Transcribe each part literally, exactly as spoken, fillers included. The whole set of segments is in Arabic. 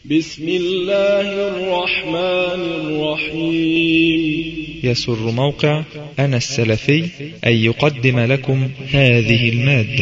بسم الله الرحمن الرحيم. يسر موقع أنا السلفي أن يقدم لكم هذه المادة.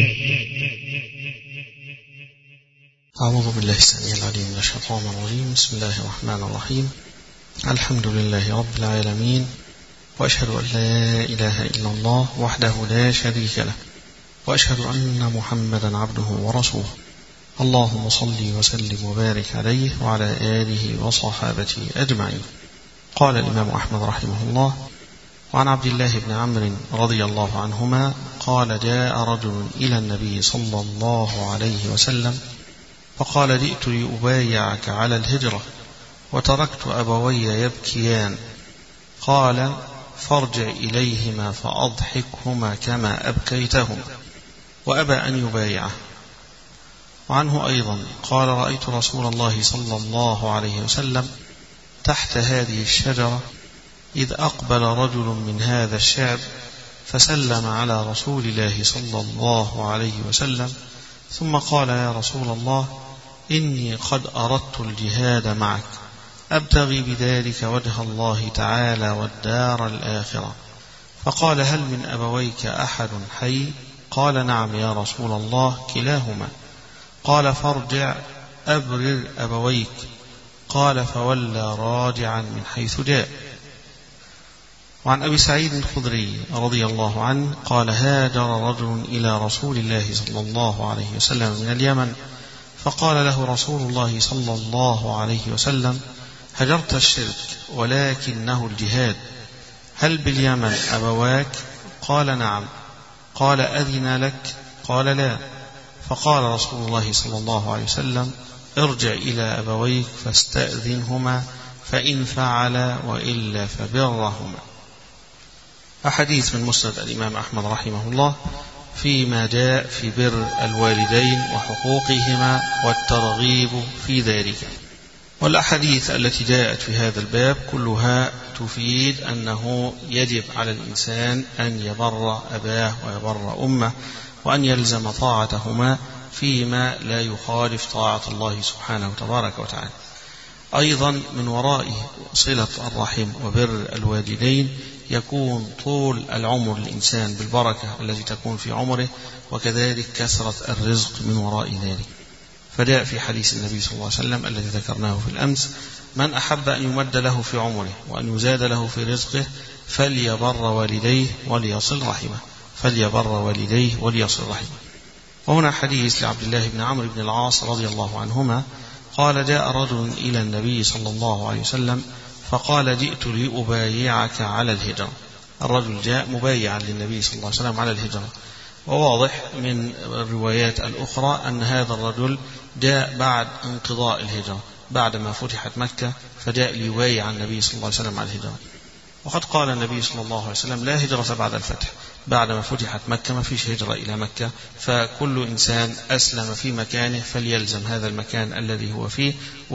أعوذ بالله السميع العليم من الشيطان الرجيم. بسم الله الرحمن الرحيم. الحمد لله رب العالمين، وأشهد أن لا إله إلا الله وحده لا شريك له، وأشهد أن محمدا عبده ورسوله. اللهم صل وسلم وبارك عليه وعلى آله وصحابته أجمعين. قال الإمام أحمد رحمه الله: وعن عبد الله بن عمرو رضي الله عنهما قال: جاء رجل إلى النبي صلى الله عليه وسلم فقال: جئت لأبايعك على الهجرة وتركت أبوي يبكيان. قال: فارجع إليهما فأضحكهما كما أبكيتهما. وأبى أن يبايعه. وعنه أيضا قال: رأيت رسول الله صلى الله عليه وسلم تحت هذه الشجرة إذ أقبل رجل من هذا الشعب فسلم على رسول الله صلى الله عليه وسلم، ثم قال: يا رسول الله، إني قد أردت الجهاد معك أبتغي بذلك وجه الله تعالى والدار الآخرة. فقال: هل من أبويك أحد حي؟ قال: نعم يا رسول الله، كلاهما. قال: فارجع أبرر أبويك. قال: فولى راجعا من حيث جاء. وعن أبي سعيد الخدري رضي الله عنه قال: هاجر رجل إلى رسول الله صلى الله عليه وسلم من اليمن، فقال له رسول الله صلى الله عليه وسلم: هجرت الشرك ولكنه الجهاد، هل باليمن أبواك؟ قال: نعم. قال: أذن لك؟ قال: لا. فقال رسول الله صلى الله عليه وسلم: ارجع إلى أبويك فاستأذنهما فإن فعل وإلا فبرهما. أحاديث من مسند الإمام أحمد رحمه الله فيما جاء في بر الوالدين وحقوقهما والترغيب في ذلك. والأحاديث التي جاءت في هذا الباب كلها تفيد أنه يجب على الإنسان أن يبر أباه ويبر أمه، وأن يلزم طاعتهما فيما لا يخالف طاعة الله سبحانه وتبارك وتعالى. أيضا من ورائه صلة الرحم وبر الوالدين يكون طول العمر الإنسان بالبركة التي تكون في عمره، وكذلك كثرة الرزق من وراء ذلك. فجاء في حديث النبي صلى الله عليه وسلم الذي ذكرناه في الأمس: من أحب أن يمد له في عمره وأن يزاد له في رزقه فليبر والديه وليصل رحمه فليبر والديه وليصل رحمه. وهنا حديث لعبد الله بن عمرو بن العاص رضي الله عنهما قال: جاء رجل إلى النبي صلى الله عليه وسلم فقال: جئت لأبايعك على الهجرة. الرجل جاء مبايعا للنبي صلى الله عليه وسلم على الهجرة. وواضح من الروايات الأخرى أن هذا الرجل جاء بعد انقضاء الهجرة، بعدما فتحت مكة فجاء ليبايع النبي صلى الله عليه وسلم على الهجرة. وقد قال النبي صلى الله عليه وسلم: لا هجرة بعد الفتح. بعدما فتحت مكة ما فيش هجرة إلى مكة، فكل إنسان أسلم في مكانه فليلزم هذا المكان الذي هو فيه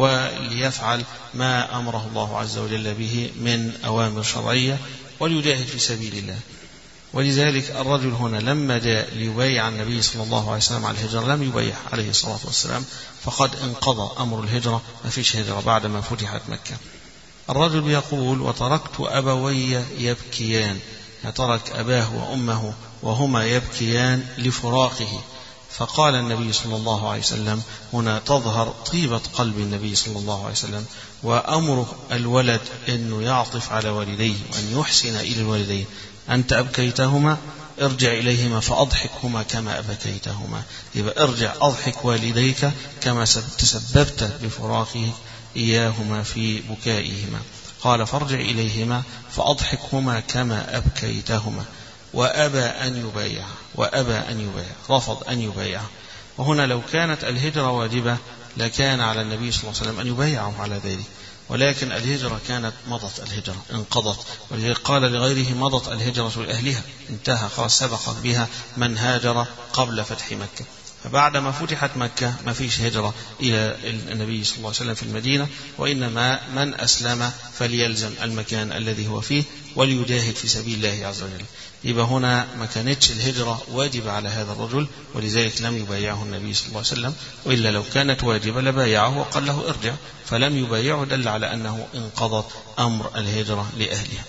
وليفعل ما أمره الله عز وجل به من أوامر شرعية وليجاهد في سبيل الله. ولذلك الرجل هنا لما جاء ليبايع النبي صلى الله عليه وسلم على الهجرة لم يبايع عليه الصلاة والسلام، فقد انقضى أمر الهجرة، ما فيش هجرة بعدما فتحت مكة. الرجل يقول: وتركت أبوي يبكيان، ترك أباه وأمه وهما يبكيان لفراقه. فقال النبي صلى الله عليه وسلم: هنا تظهر طيبة قلب النبي صلى الله عليه وسلم وأمر الولد أنه يعطف على والديه وأن يحسن إلى الوالدين. أنت أبكيتهما، ارجع إليهما فأضحكهما كما أبكيتهما. يبقى ارجع أضحك والديك كما تسببت بفراقه إياهما في بكائهما. قال: فارجع إليهما فأضحكهما كما أبكيتهما. وأبى أن يبايع وأبى أن يبايع رفض أن يبايع. وهنا لو كانت الهجرة واجبة لكان على النبي صلى الله عليه وسلم أن يبايعه على ذلك، ولكن الهجرة كانت مضت، الهجرة انقضت، ولذلك قال لغيره: مضت الهجرة لأهلها، انتهى خلاص، سبق بها من هاجر قبل فتح مكة. فبعدما فتحت مكة ما فيش هجرة إلى النبي صلى الله عليه وسلم في المدينة، وإنما من أسلم فليلزم المكان الذي هو فيه وليجاهد في سبيل الله عز وجل. يبقى هنا ما كانتش الهجرة واجبة على هذا الرجل، ولذلك لم يبايعه النبي صلى الله عليه وسلم، وإلا لو كانت واجبة لبايعه وقال له ارجع، فلم يبايعه، دل على أنه انقضت أمر الهجرة لأهلها.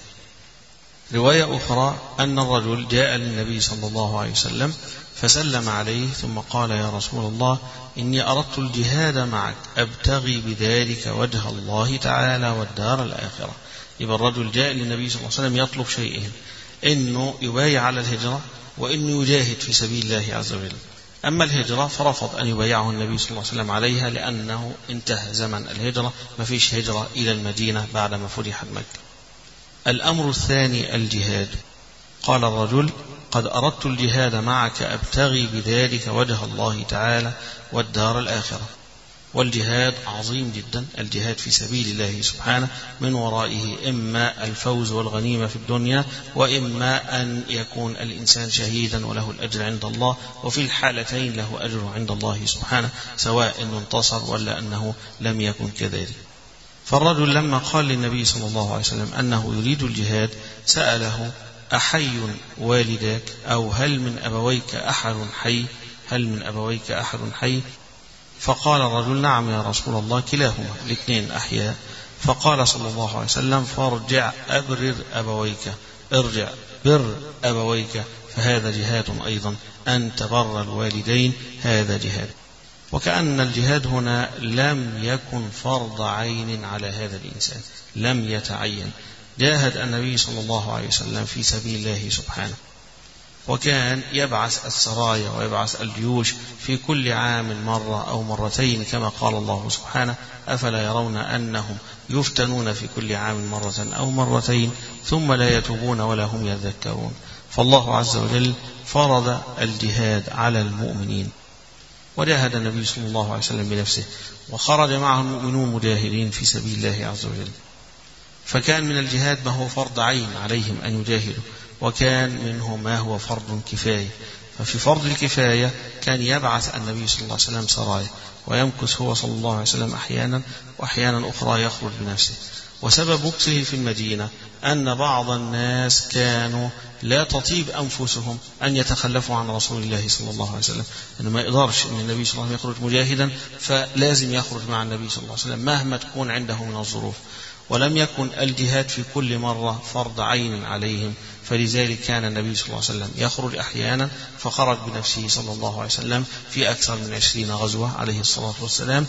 رواية أخرى أن الرجل جاء للنبي صلى الله عليه وسلم فسلم عليه ثم قال: يا رسول الله، إني أردت الجهاد معك أبتغي بذلك وجه الله تعالى والدار الآخرة. يبقى الرجل جاء للنبي صلى الله عليه وسلم يطلب شيئين: إنه يبايع على الهجرة، وإنه يجاهد في سبيل الله عز وجل. أما الهجرة فرفض أن يبايعه النبي صلى الله عليه وسلم عليها، لأنه انتهى زمن الهجرة، ما فيش هجرة إلى المدينة بعدما فتحت مكة. الأمر الثاني الجهاد. قال الرجل: قد أردت الجهاد معك أبتغي بذلك وجه الله تعالى والدار الآخرة. والجهاد عظيم جدا، الجهاد في سبيل الله سبحانه من ورائه إما الفوز والغنيمة في الدنيا، وإما أن يكون الإنسان شهيدا وله الأجر عند الله، وفي الحالتين له أجر عند الله سبحانه، سواء أنه انتصر ولا أنه لم يكن كذلك. فالرجل لما قال للنبي صلى الله عليه وسلم أنه يريد الجهاد سأله: أحي والداك؟ أو هل من أبويك أحد حي؟ هل من أبويك أحد حي؟ فقال الرجل: نعم يا رسول الله، كلاهما، الاثنين أحياء. فقال صلى الله عليه وسلم: فارجع أبرر أبويك، ارجع بر أبويك، فهذا جهاد أيضا، أن تبر الوالدين، هذا جهاد. وكأن الجهاد هنا لم يكن فرض عين على هذا الإنسان، لم يتعين. جاهد النبي صلى الله عليه وسلم في سبيل الله سبحانه، وكان يبعث السرايا ويبعث الجيوش في كل عام مرة أو مرتين، كما قال الله سبحانه: أفلا يرون أنهم يفتنون في كل عام مرة أو مرتين ثم لا يتوبون ولا هم يذكرون. فالله عز وجل فرض الجهاد على المؤمنين، وجاهد النبي صلى الله عليه وسلم بنفسه، وخرج معه المؤمنون مجاهدين في سبيل الله عز وجل. فكان من الجهاد ما هو فرض عين عليهم أن يجاهدوا، وكان منه ما هو فرض كفاية. ففي فرض الكفاية كان يبعث النبي صلى الله عليه وسلم سرايا، ويمكث هو صلى الله عليه وسلم أحيانا، وأحيانا أخرى يخرج بنفسه. وسبب مكثه في المدينة أن بعض الناس كانوا لا تطيب أنفسهم أن يتخلفوا عن رسول الله صلى الله عليه وسلم، أنه ما يقدرش أن النبي صلى الله عليه وسلم يخرج مجاهدا، فلازم يخرج مع النبي صلى الله عليه وسلم مهما تكون عنده من الظروف. ولم يكن الجهاد في كل مرة فرض عين عليهم، فلذلك كان النبي صلى الله عليه وسلم يخرج أحيانا، فخرج بنفسه صلى الله عليه وسلم في أكثر من عشرين غزوة عليه الصلاة والسلام،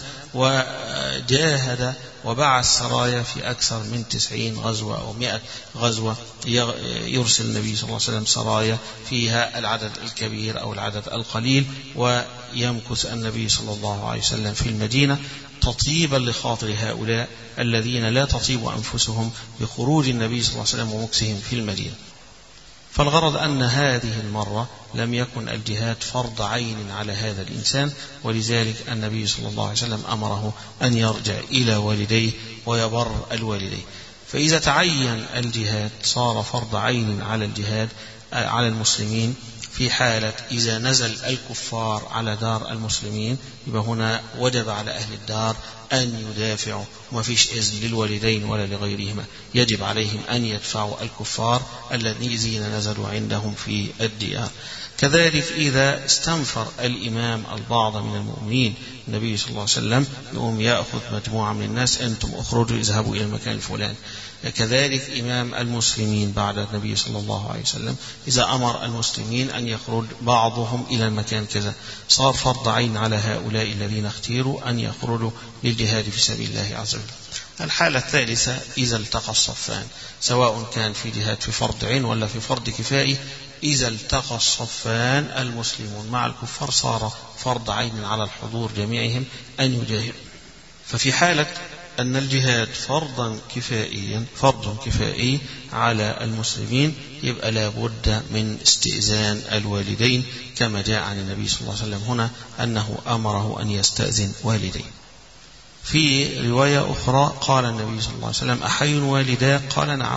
وجاهد وبعث سرايا في أكثر من تسعين غزوة أو مئة غزوة، يرسل النبي صلى الله عليه وسلم سرايا فيها العدد الكبير أو العدد القليل، ويمكث النبي صلى الله عليه وسلم في المدينة تطيبا لخاطر هؤلاء الذين لا تطيب أنفسهم بخروج النبي صلى الله عليه وسلم ومكثهم في المدينة. فالغرض أن هذه المرة لم يكن الجهاد فرض عين على هذا الإنسان، ولذلك النبي صلى الله عليه وسلم أمره أن يرجع إلى والديه ويبر الوالدين. فإذا تعين الجهاد صار فرض عين على الجهاد على المسلمين في حالة إذا نزل الكفار على دار المسلمين، يبقى هنا وجب على أهل الدار أن يدافعوا، وما فيش إذن للوالدين ولا لغيرهما، يجب عليهم أن يدفعوا الكفار الذين نزلوا عندهم في الديار. كذلك إذا استنفر الإمام البعض من المؤمنين، النبي صلى الله عليه وسلم يقوم يأخذ مجموعة من الناس: أنتم أخرجوا اذهبوا إلى المكان الفلاني. كذلك إمام المسلمين بعد النبي صلى الله عليه وسلم إذا أمر المسلمين أن يخرج بعضهم إلى المكان كذا، صار فرض عين على هؤلاء الذين اختيروا أن يخرجوا للجهاد في سبيل الله عز وجل. الحالة الثالثة إذا التقى الصفان، سواء كان في جهاد في فرض عين ولا في فرض كفائي، إذا التقى الصفان المسلمون مع الكفار صار فرض عين على الحضور جميعهم أن يجاهدوا. ففي حالة أن الجهاد فرضا كفائيا فرض كفائي على المسلمين، يبقى لا بد من استئذان الوالدين، كما جاء عن النبي صلى الله عليه وسلم هنا أنه أمره أن يستأذن والديه. في رواية أخرى قال النبي صلى الله عليه وسلم: أحي والداك؟ قال: نعم.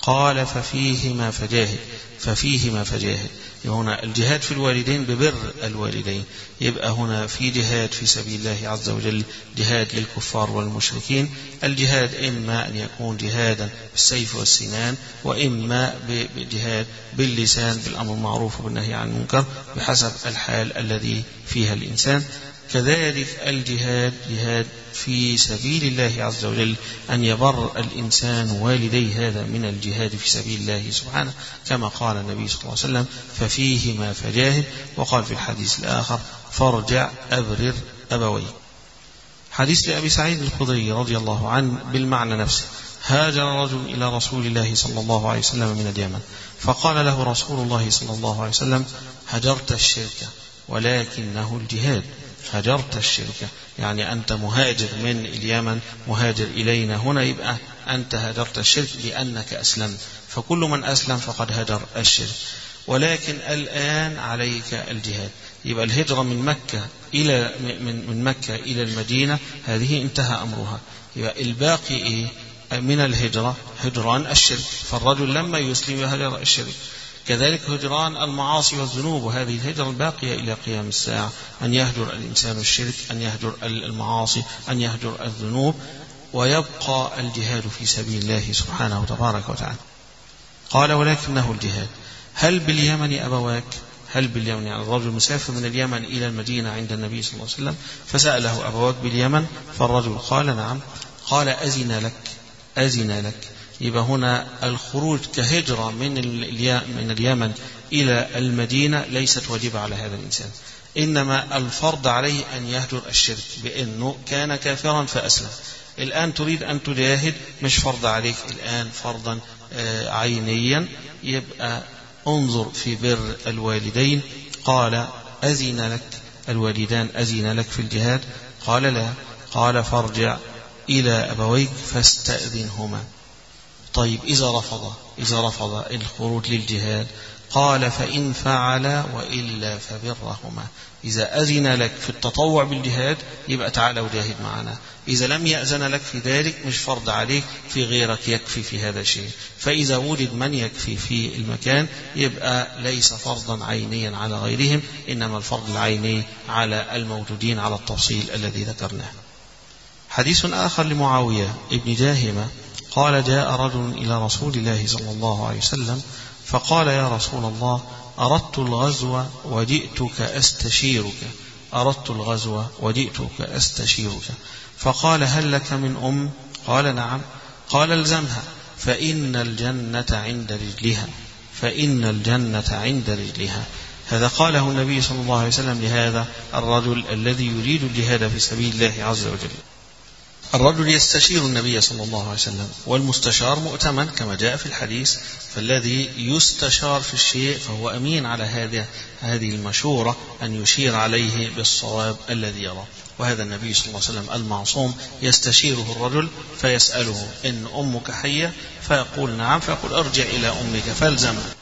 قال ففيهما فجاهد ففيهما فجاهد. هنا الجهاد في الوالدين ببر الوالدين، يبقى هنا في جهاد في سبيل الله عز وجل، جهاد للكفار والمشركين. الجهاد إما أن يكون جهادا بالسيف والسنان، وإما بجهاد باللسان بالأمر المعروف والنهي عن المنكر بحسب الحال الذي فيها الإنسان. كذلك الجهاد جهاد في سبيل الله عز وجل، أن يبر الإنسان والديه، هذا من الجهاد في سبيل الله سبحانه، كما قال النبي صلى الله عليه وسلم ففيهما فجاهد. وقال في الحديث الآخر فارجع أبرر أبوي. حديث لأبي سعيد الخدري رضي الله عنه بالمعنى نفسه: هاجر رجل إلى رسول الله صلى الله عليه وسلم من اليمن، فقال له رسول الله صلى الله عليه وسلم: هجرت الشرك ولكنه الجهاد. هجرت الشرك يعني أنت مهاجر من اليمن، مهاجر إلينا هنا، يبقى أنت هجرت الشرك لأنك أسلمت، فكل من أسلم فقد هجر الشرك. ولكن الآن عليك الجهاد. يبقى الهجرة من مكة إلى من من مكة إلى المدينة هذه انتهى أمرها، يبقى الباقي إيه من الهجرة؟ هجران الشرك، فالرجل لما يسلم هجر الشرك. كذلك هجران المعاصي والذنوب، وهذه الهجرة الباقية إلى قيام الساعة، أن يهجر الإنسان الشرك، أن يهجر المعاصي، أن يهجر الذنوب، ويبقى الجهاد في سبيل الله سبحانه وتبارك وتعالى. قال ولكنه الجهاد. هل باليمن أبواك؟ هل باليمن يعني الرجل مسافر من اليمن إلى المدينة عند النبي صلى الله عليه وسلم، فسأله أبواك باليمن؟ فالرجل قال نعم. قال أذن لك أذن لك يبقى هنا الخروج كهجرة من من اليمن إلى المدينة ليست واجبة على هذا الإنسان، إنما الفرض عليه أن يهجر الشرك، بأنه كان كافرا فأسلم. الآن تريد أن تجاهد، مش فرض عليك الآن فرضا عينيا، يبقى انظر في بر الوالدين. قال أذن لك الوالدان أذن لك في الجهاد؟ قال لا. قال فارجع إلى أبويك فاستأذنهما. طيب إذا رفض إذا رفض الخروج للجهاد؟ قال فإن فعل وإلا فبرهما. إذا أذن لك في التطوع بالجهاد يبقى تعالى وجاهد معنا، إذا لم يأذن لك في ذلك مش فرض عليك، في غيرك يكفي في هذا الشيء. فإذا وجد من يكفي في المكان يبقى ليس فرضا عينيا على غيرهم، إنما الفرض العيني على الموجودين على التفصيل الذي ذكرناه. حديث آخر لمعاوية ابن جاهمة قال جاء رجل إلى رسول الله صلى الله عليه وسلم فقال يا رسول الله أردت الغزو وجئتك أستشيرك أردت الغزو وجئتك أستشيرك فقال هل لك من أم؟ قال نعم. قال الزمها فإن الجنة عند رجلها فإن الجنة عند رجلها. هذا قاله النبي صلى الله عليه وسلم لهذا الرجل الذي يريد الجهاد في سبيل الله عز وجل. الرجل يستشير النبي صلى الله عليه وسلم، والمستشار مؤتمن كما جاء في الحديث، فالذي يستشار في الشيء فهو أمين على هذه هذه المشورة أن يشير عليه بالصواب الذي يرى. وهذا النبي صلى الله عليه وسلم المعصوم يستشيره الرجل فيسأله إن أمك حية؟ فيقول نعم، فيقول ارجع إلى أمك فالزمها.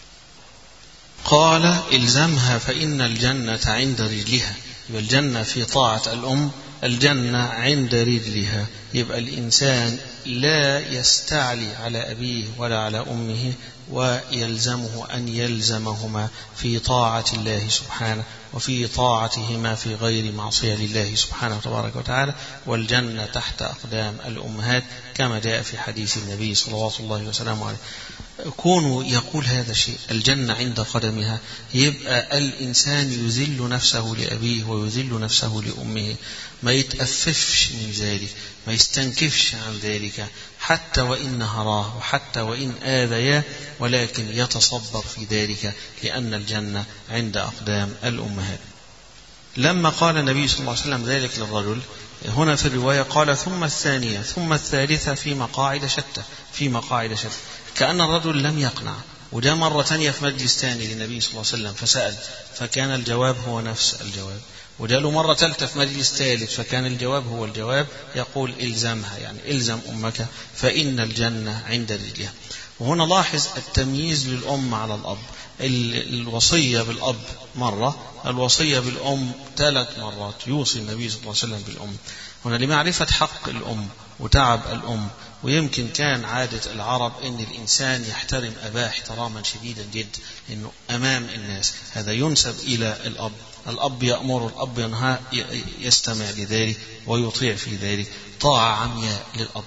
قال الزمها فإن الجنة عند رجلها. يبقى الجنة في طاعة الأم، الجنة عند رجلها. يبقى الإنسان لا يستعلي على أبيه ولا على أمه، ويلزمه أن يلزمهما في طاعة الله سبحانه وفي طاعتهما في غير معصية لله سبحانه وتبارك وتعالى. والجنة تحت أقدام الأمهات كما جاء في حديث النبي صلى الله عليه وسلم عليه. كونوا يقول هذا الشيء الجنة عند قدمها، يبقى الإنسان يذل نفسه لأبيه ويذل نفسه لأمه، ما يتأففش من ذلك، ما يستنكفش عن ذلك، حتى وإن هراه وحتى وإن آذياه، ولكن يتصبر في ذلك لأن الجنة عند أقدام الأمهات. لما قال النبي صلى الله عليه وسلم ذلك للرجل، هنا في الرواية قال ثم الثانية ثم الثالثة في مقاعد شتى في مقاعد شتى كأن الرجل لم يقنع، وجاء مرة ثانية في مجلس ثاني للنبي صلى الله عليه وسلم فسأل فكان الجواب هو نفس الجواب، وجاء له مرة ثالثة في مجلس ثالث فكان الجواب هو الجواب، يقول إلزمها يعني إلزم أمك فإن الجنة عند رجلها. وهنا لاحظ التمييز للأم على الأب، الوصية بالأب مرة، الوصية بالأم ثلاث مرات، يوصي النبي صلى الله عليه وسلم بالأم هنا لمعرفة حق الأم وتعب الأم ويمكن كان عادة العرب أن الإنسان يحترم أباه احتراما شديدا جدا، إنه أمام الناس. هذا ينسب إلى الأب، الأب يأمر، الأب ينهى، يستمع لذلك ويطيع في ذلك، طاعة عمياء للأب.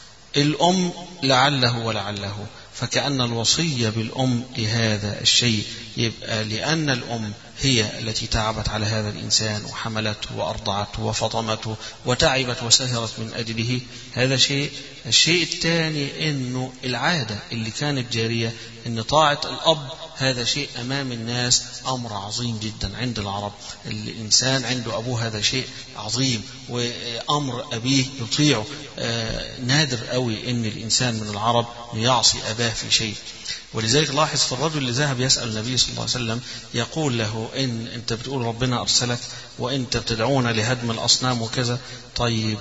الأم لعله ولعله، فكأن الوصية بالأم لهذا الشيء يبقى لأن الأم هي التي تعبت على هذا الإنسان وحملته وأرضعته وفطمته وتعبت وسهرت من أجله، هذا شيء. الشيء الثاني إنه العادة اللي كانت جارية إن طاعة الأب هذا شيء أمام الناس أمر عظيم جدا عند العرب. الإنسان عنده أبوه هذا شيء عظيم، وأمر أبيه يطيعه. نادر قوي إن الإنسان من العرب يعصي أباه في شيء. ولذلك لاحظ في الرجل اللي ذهب يسأل النبي صلى الله عليه وسلم يقول له: إن أنت بتقول ربنا أرسلك وأنت بتدعونا لهدم الأصنام وكذا، طيب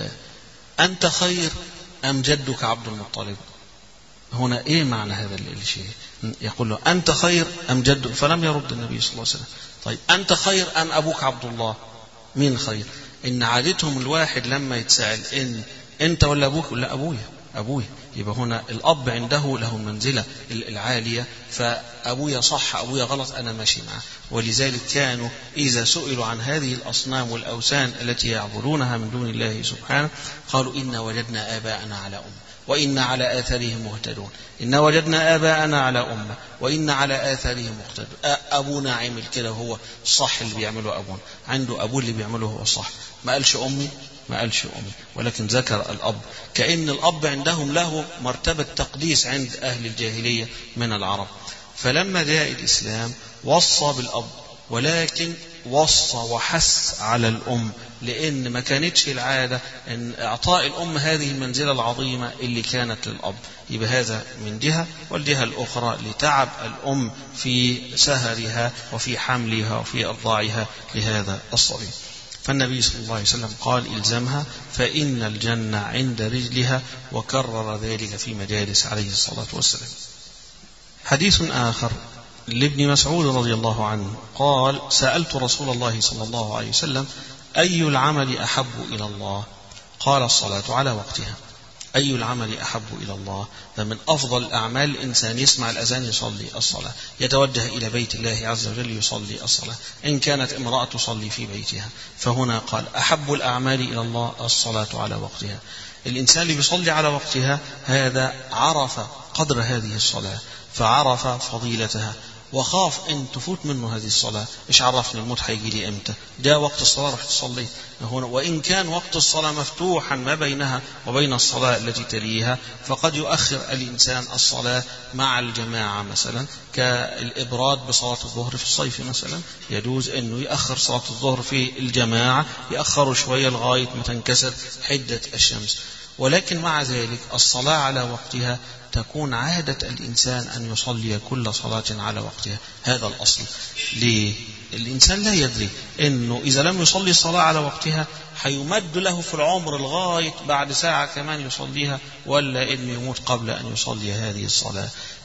أنت خير أم جدك عبد المطلب؟ هنا إيه معنى هذا الشيء؟ يقول له: أنت خير أم جدك؟ فلم يرد النبي صلى الله عليه وسلم. طيب أنت خير أم أبوك عبد الله؟ مين خير؟ إن عادتهم الواحد لما يتسأل إن أنت ولا أبوك، ولا أبويا أبويا. يبقى هنا الأب عنده له المنزلة العالية، فأبويا صح أبويا غلط أنا ماشي معه. ولذلك كانوا إذا سئلوا عن هذه الأصنام والأوثان التي يعبدونها من دون الله سبحانه قالوا: إنا وجدنا آباءنا على أمة وإنا على آثارهم مهتدون. إنا وجدنا آباءنا على أمة وإنا على آثارهم مهتدون. أبونا عمل كده وهو صح، اللي بيعمله أبونا عنده أبوه اللي بيعمله هو صح. ما قالش أمي ما قالش أمي ولكن ذكر الأب، كأن الأب عندهم له مرتبة تقديس عند أهل الجاهلية من العرب. فلما جاء الإسلام وصى بالأب، ولكن وصى وحث على الأم، لأن ما كانتش العادة أن إعطاء الأم هذه المنزلة العظيمة اللي كانت للأب. يبقى هذا من جهة، والجهة الأخرى لتعب الأم في سهرها وفي حملها وفي إرضاعها لهذا الصبي. فالنبي صلى الله عليه وسلم قال: إلزمها فإن الجنة عند رجلها، وكرر ذلك في مجالس عليه الصلاة والسلام. حديث آخر لابن مسعود رضي الله عنه قال: سألت رسول الله صلى الله عليه وسلم: أي العمل أحب إلى الله؟ قال: الصلاة على وقتها. أي العمل أحب إلى الله؟ فمن أفضل الأعمال الإنسان يسمع الأذان يصلي الصلاة، يتوجه إلى بيت الله عز وجل يصلي الصلاة، إن كانت امرأة تصلي في بيتها. فهنا قال: أحب الأعمال إلى الله الصلاة على وقتها. الإنسان اللي بيصلي على وقتها هذا عرف قدر هذه الصلاة، فعرف فضيلتها، وخاف ان تفوت منه هذه الصلاة. ايش عرفني الموت هيجي لي امتى؟ جاء وقت الصلاة رح تصلي هنا. وان كان وقت الصلاة مفتوحا ما بينها وبين الصلاة التي تليها، فقد يؤخر الانسان الصلاة مع الجماعة، مثلا كالابراد بصلاة الظهر في الصيف مثلا، يجوز انه يأخر صلاة الظهر في الجماعة، يأخر شوية لغاية ما تنكسر حدة الشمس. ولكن مع ذلك الصلاة على وقتها تكون عادة الإنسان أن يصلي كل صلاة على وقتها. هذا الأصل. ليه؟ الإنسان لا يدري أنه إذا لم يصلي الصلاة على وقتها حيمد له في العمر لغاية بعد ساعة كمان يصليها، ولا أنه يموت قبل أن يصلي هذه الصلاة.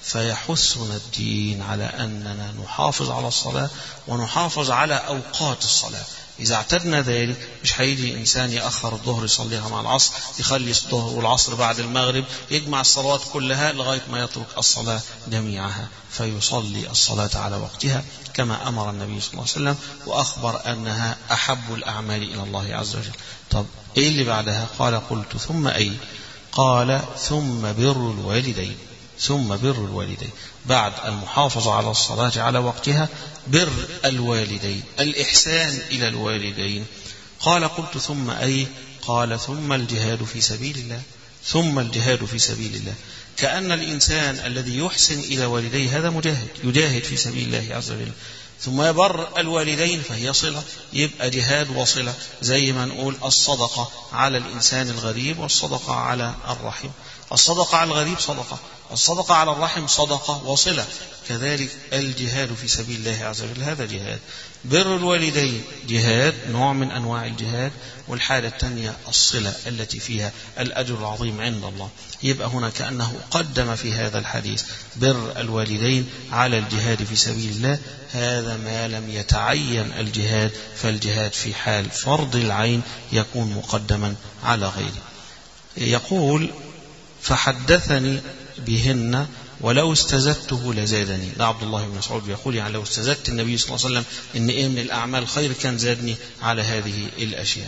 فيحثنا الدين على أننا نحافظ على الصلاة ونحافظ على أوقات الصلاة. إذا اعتدنا ذلك مش هيجي إنسان يأخر الظهر يصليها مع العصر، يخلي الظهر والعصر بعد المغرب، يجمع الصلوات كلها لغاية ما يترك الصلاة جميعها. فيصلي الصلاة على وقتها كما أمر النبي صلى الله عليه وسلم، وأخبر أنها أحب الأعمال إلى الله عز وجل. طب إيه اللي بعدها؟ قال: قلت ثم أي؟ قال: ثم بر الوالدين. ثم بر الوالدين، بعد المحافظة على الصلاة على وقتها بر الوالدين، الإحسان إلى الوالدين. قال: قلت ثم أي؟ قال: ثم الجهاد في سبيل الله. ثم الجهاد في سبيل الله، كأن الإنسان الذي يحسن إلى والديه هذا مجاهد، يجاهد في سبيل الله عز وجل. ثم يبر الوالدين فهي صلة، يبقى جهاد وصلة، زي ما نقول الصدقة على الإنسان الغريب والصدقة على الرحم. الصدقة على الغريب صدقة، الصدقة على الرحم صدقة وصلة. كذلك الجهاد في سبيل الله عز وجل هذا جهاد. بر الوالدين جهاد، نوع من أنواع الجهاد. والحالة الثانية الصلة التي فيها الأجر العظيم عند الله. يبقى هنا كأنه قدم في هذا الحديث بر الوالدين على الجهاد في سبيل الله، هذا ما لم يتعين الجهاد، فالجهاد في حال فرض العين يكون مقدما على غيره. يقول فحدثني بهن ولو استزدته لزادني. ده عبد الله بن مسعود يقول يعني لو استزدت النبي صلى الله عليه وسلم إن إيه من الأعمال خير كان زادني على هذه الأشياء.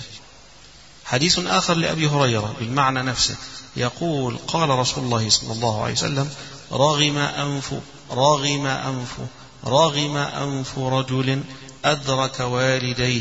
حديث آخر لأبي هريرة بالمعنى نفسه يقول قال رسول الله صلى الله عليه وسلم رغم أنف رغم أنف رغم أنف رجل أدرك والديه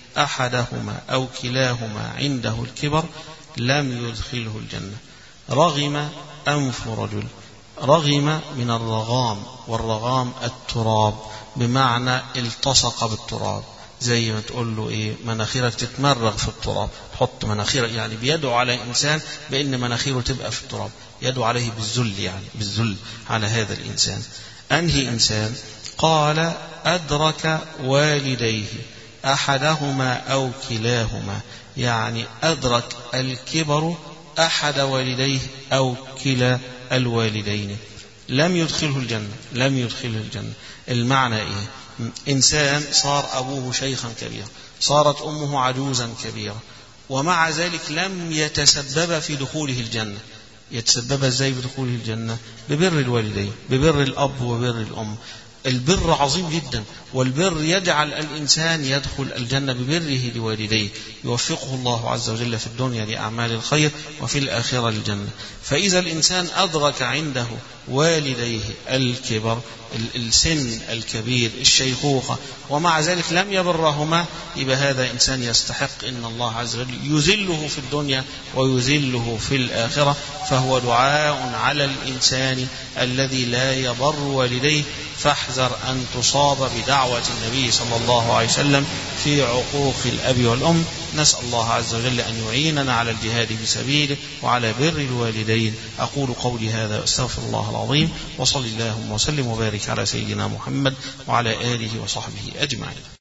أحدهما أو كلاهما عنده الكبر لم يدخله الجنة. رغم أنف رجل، رغم من الرغام، والرغام التراب، بمعنى التصق بالتراب، زي ما تقول له إيه مناخيرك تتمرغ في التراب، تحط مناخيرك، يعني بيدعو على إنسان بأن مناخيره تبقى في التراب، يدعو عليه بالذل، يعني بالذل على هذا الإنسان. أنهي إنسان؟ قال أدرك والديه أحدهما أو كلاهما، يعني أدرك الكبر أحد والديه أو كلا الوالدين لم يدخله الجنة، لم يدخله الجنة. المعنى إيه؟ إنسان صار أبوه شيخا كبيرا، صارت أمه عجوزا كبيرة، ومع ذلك لم يتسبب في دخوله الجنة. يتسبب ازاي بدخوله الجنة؟ ببر الوالدين، ببر الأب وبر الأم. البر عظيم جدا، والبر يجعل الإنسان يدخل الجنة ببره لوالديه، يوفقه الله عز وجل في الدنيا لأعمال الخير وفي الآخرة الجنة. فإذا الإنسان أدرك عنده والديه الكبر، السن الكبير، الشيخوخة، ومع ذلك لم يبرهما، يبقى هذا إنسان يستحق إن الله عز وجل يذله في الدنيا ويذله في الآخرة. فهو دعاء على الإنسان الذي لا يبر والديه، فاحذر أن تصاب بدعوة النبي صلى الله عليه وسلم في عقوق الأب والأم. نسأل الله عز وجل أن يعيننا على الجهاد في سبيله وعلى بر الوالدين. أقول قولي هذا وأستغفر الله العظيم، وصل اللهم وسلم وبارك على سيدنا محمد وعلى آله وصحبه أجمعين.